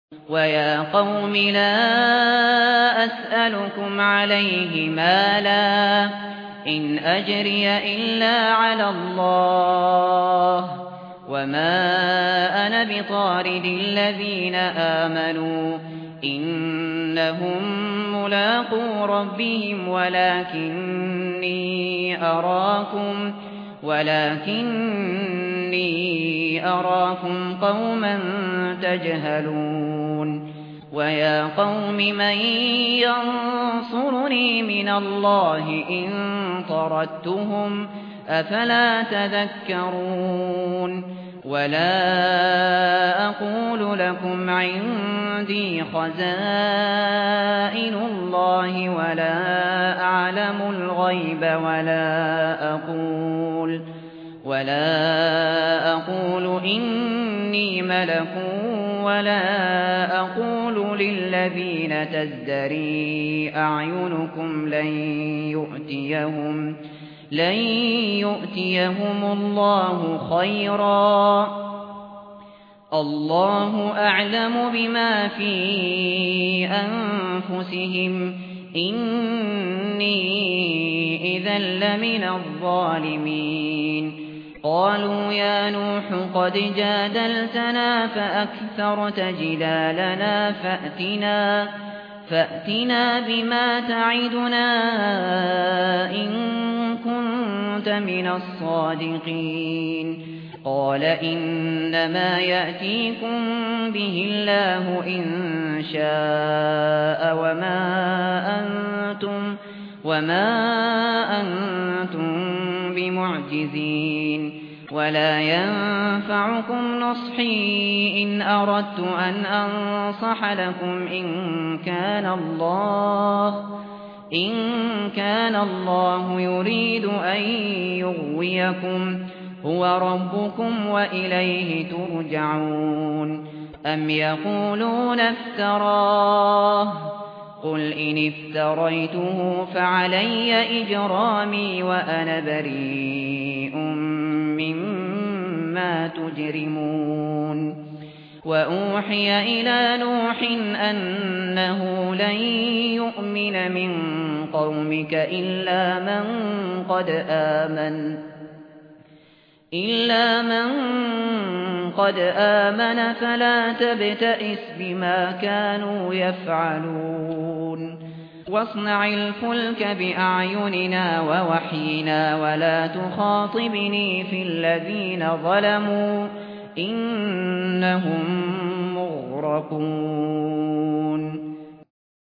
وَيَا قَوْمِ لَا أَسْأَلُكُمْ عَلَيْهِ مَالًا إِنْ أَجْرِيَ إِلَّا عَلَى اللَّهِ وَمَا أَنَا بِطَارِدِ الَّذِينَ آمَنُوا إِنَّهُم مُّلَاقُو رَبِّهِمْ ولكني أراكم قوما تجهلون ويا قوم من ينصرني من الله إن طردتهم أفلا تذكرون ولا أقول لكم عندي خزائن الله ولا أعلم الغيب ولا أقول إني ملك ولا أقول للذين تزدري أعينكم لن يؤتيهم الله خيرا الله أعلم بما في أنفسهم إني إذا لمن الظالمين قالوا يا نوح قد جادلتنا فأكثرت جدالنا فأتنا بما تعدنا إن كنت من الصادقين قال إنما يأتيكم به الله إن شاء وما أنتم بمعجزين ولا ينفعكم نصحي إن أردت أن أنصح لكم إن كان الله يريد أن يغويكم هو ربكم وإليه ترجعون أم يقولون افتراه قل إن افتريته فعلي إجرامي وأنا بريء مما تجرمون وأوحي إلى نوح أنه لن يؤمن من قومك إلا من قد آمن فلا تبتئس بما كانوا يفعلون واصنع الفلك بأعيننا ووحينا ولا تخاطبني في الذين ظلموا إنهم مغرقون